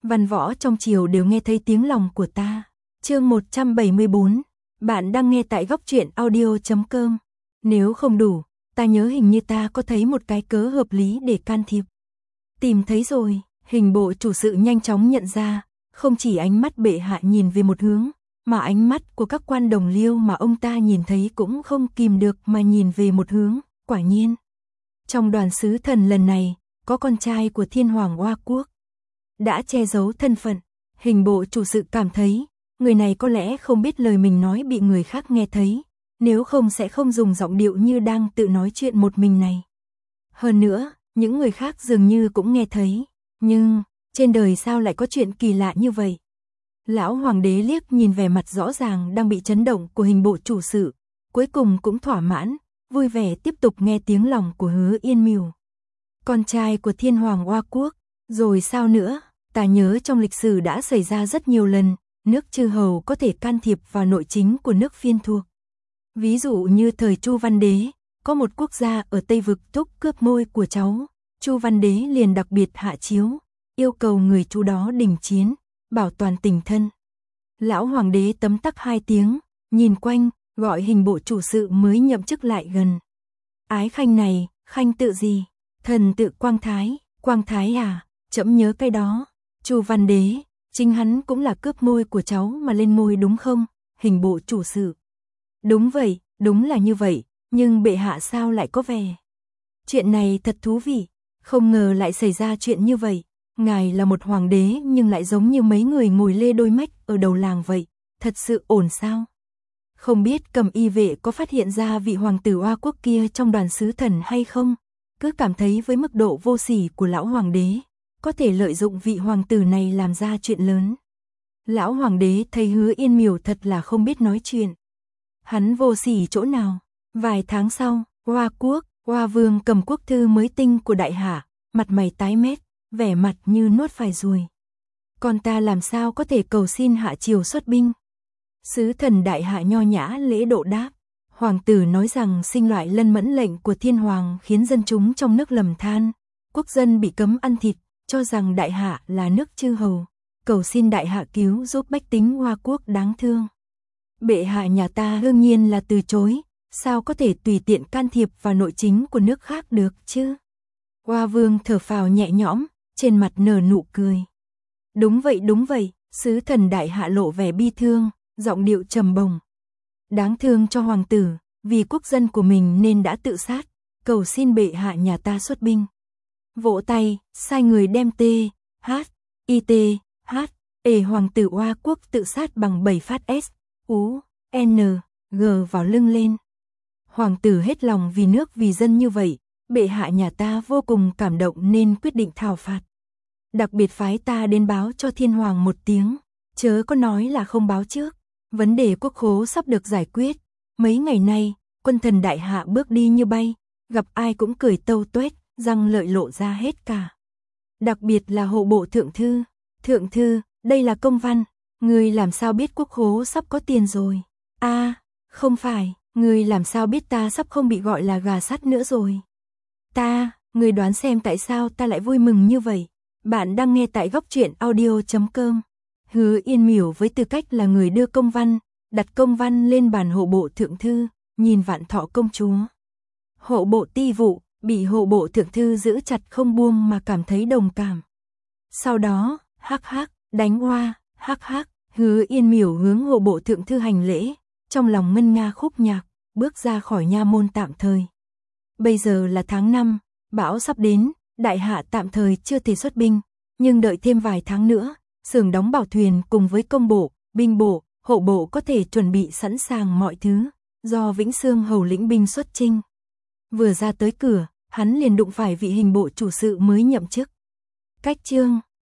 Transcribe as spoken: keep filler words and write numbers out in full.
Văn võ trong triều đều nghe thấy tiếng lòng của ta. Chương một trăm bảy mươi bốn. Bạn đang nghe tại góc truyện audio chấm com. Nếu không đủ, ta nhớ hình như ta có thấy một cái cớ hợp lý để can thiệp. Tìm thấy rồi, hình bộ chủ sự nhanh chóng nhận ra, không chỉ ánh mắt bệ hạ nhìn về một hướng, mà ánh mắt của các quan đồng liêu mà ông ta nhìn thấy cũng không kìm được mà nhìn về một hướng. Quả nhiên, trong đoàn sứ thần lần này, có con trai của thiên hoàng Hoa Quốc. Đã che giấu thân phận, hình bộ chủ sự cảm thấy, người này có lẽ không biết lời mình nói bị người khác nghe thấy, nếu không sẽ không dùng giọng điệu như đang tự nói chuyện một mình này. Hơn nữa, những người khác dường như cũng nghe thấy, nhưng, trên đời sao lại có chuyện kỳ lạ như vậy? Lão hoàng đế liếc nhìn vẻ mặt rõ ràng đang bị chấn động của hình bộ chủ sự, cuối cùng cũng thỏa mãn, vui vẻ tiếp tục nghe tiếng lòng của Hứa Yên Mìu. Con trai của thiên hoàng Hoa Quốc, rồi sao nữa? Ta nhớ trong lịch sử đã xảy ra rất nhiều lần, nước chư hầu có thể can thiệp vào nội chính của nước phiên thuộc. Ví dụ như thời Chu Văn Đế, có một quốc gia ở Tây Vực thúc cướp ngôi của cháu, Chu Văn Đế liền đặc biệt hạ chiếu, yêu cầu người Chu đó đình chiến, bảo toàn tình thân. Lão hoàng đế tấm tắc hai tiếng, nhìn quanh, gọi hình bộ chủ sự mới nhậm chức lại gần. Ái khanh này, khanh tự gì? Thần tự Quang Thái, Quang Thái à, trẫm nhớ cái đó. Chu Văn Đế, chính hắn cũng là cướp ngôi của cháu mà lên ngôi đúng không? Hình bộ chủ sự. Đúng vậy, đúng là như vậy, nhưng bệ hạ sao lại có vẻ? Chuyện này thật thú vị, không ngờ lại xảy ra chuyện như vậy. Ngài là một hoàng đế nhưng lại giống như mấy người ngồi lê đôi mách ở đầu làng vậy, thật sự ổn sao? Không biết Cầm Y vệ có phát hiện ra vị hoàng tử Hoa Quốc kia trong đoàn sứ thần hay không? Cứ cảm thấy với mức độ vô sỉ của lão hoàng đế, có thể lợi dụng vị hoàng tử này làm ra chuyện lớn. Lão hoàng đế thấy Hứa Yên Mìu thật là không biết nói chuyện. Hắn vô sỉ chỗ nào? Vài tháng sau, Hoa Quốc, Hoa Vương cầm quốc thư mới tinh của đại hạ, mặt mày tái mét, vẻ mặt như nuốt phải ruồi. Con ta làm sao có thể cầu xin hạ triều xuất binh? Sứ thần đại hạ nho nhã lễ độ đáp. Hoàng tử nói rằng sinh loại lân mẫn lệnh của thiên hoàng khiến dân chúng trong nước lầm than, quốc dân bị cấm ăn thịt, cho rằng đại hạ là nước chư hầu, cầu xin đại hạ cứu giúp bách tính Hoa Quốc đáng thương. Bệ hạ nhà ta đương nhiên là từ chối, sao có thể tùy tiện can thiệp vào nội chính của nước khác được chứ? Hoa Vương thở phào nhẹ nhõm, trên mặt nở nụ cười. Đúng vậy đúng vậy, sứ thần đại hạ lộ vẻ bi thương, giọng điệu trầm bổng. Đáng thương cho hoàng tử, vì quốc dân của mình nên đã tự sát, cầu xin bệ hạ nhà ta xuất binh. Vỗ tay, sai người đem T, H, I T, H, E hoàng tử Hoa Quốc tự sát bằng bảy phát S, U, N, G vào lưng lên. Hoàng tử hết lòng vì nước vì dân như vậy, bệ hạ nhà ta vô cùng cảm động nên quyết định thảo phạt. Đặc biệt phái ta đến báo cho thiên hoàng một tiếng, chớ có nói là không báo trước. Vấn đề quốc khố sắp được giải quyết. Mấy ngày nay, quân thần đại hạ bước đi như bay, gặp ai cũng cười tâu tuét, răng lợi lộ ra hết cả. Đặc biệt là hộ bộ thượng thư. Thượng thư, đây là công văn, người làm sao biết quốc khố sắp có tiền rồi? A, à, không phải, người làm sao biết ta sắp không bị gọi là gà sắt nữa rồi? Ta, người đoán xem tại sao ta lại vui mừng như vậy? Bạn đang nghe tại góc truyện audio chấm com. Hứa Yên Mìu với tư cách là người đưa công văn, đặt công văn lên bàn hộ bộ thượng thư, nhìn Vạn Thọ công chúa. Hộ bộ ti vụ, bị hộ bộ thượng thư giữ chặt không buông mà cảm thấy đồng cảm. Sau đó, hắc hắc, đánh hoa, hắc hắc, Hứa Yên Mìu hướng hộ bộ thượng thư hành lễ, trong lòng ngân nga khúc nhạc, bước ra khỏi nha môn tạm thời. Bây giờ là tháng năm, bão sắp đến, đại hạ tạm thời chưa thể xuất binh, nhưng đợi thêm vài tháng nữa, xưởng đóng bảo thuyền cùng với công bộ, binh bộ, hộ bộ có thể chuẩn bị sẵn sàng mọi thứ, do Vĩnh Xương hầu lĩnh binh xuất chinh. Vừa ra tới cửa, hắn liền đụng phải vị hình bộ chủ sự mới nhậm chức. Cách chương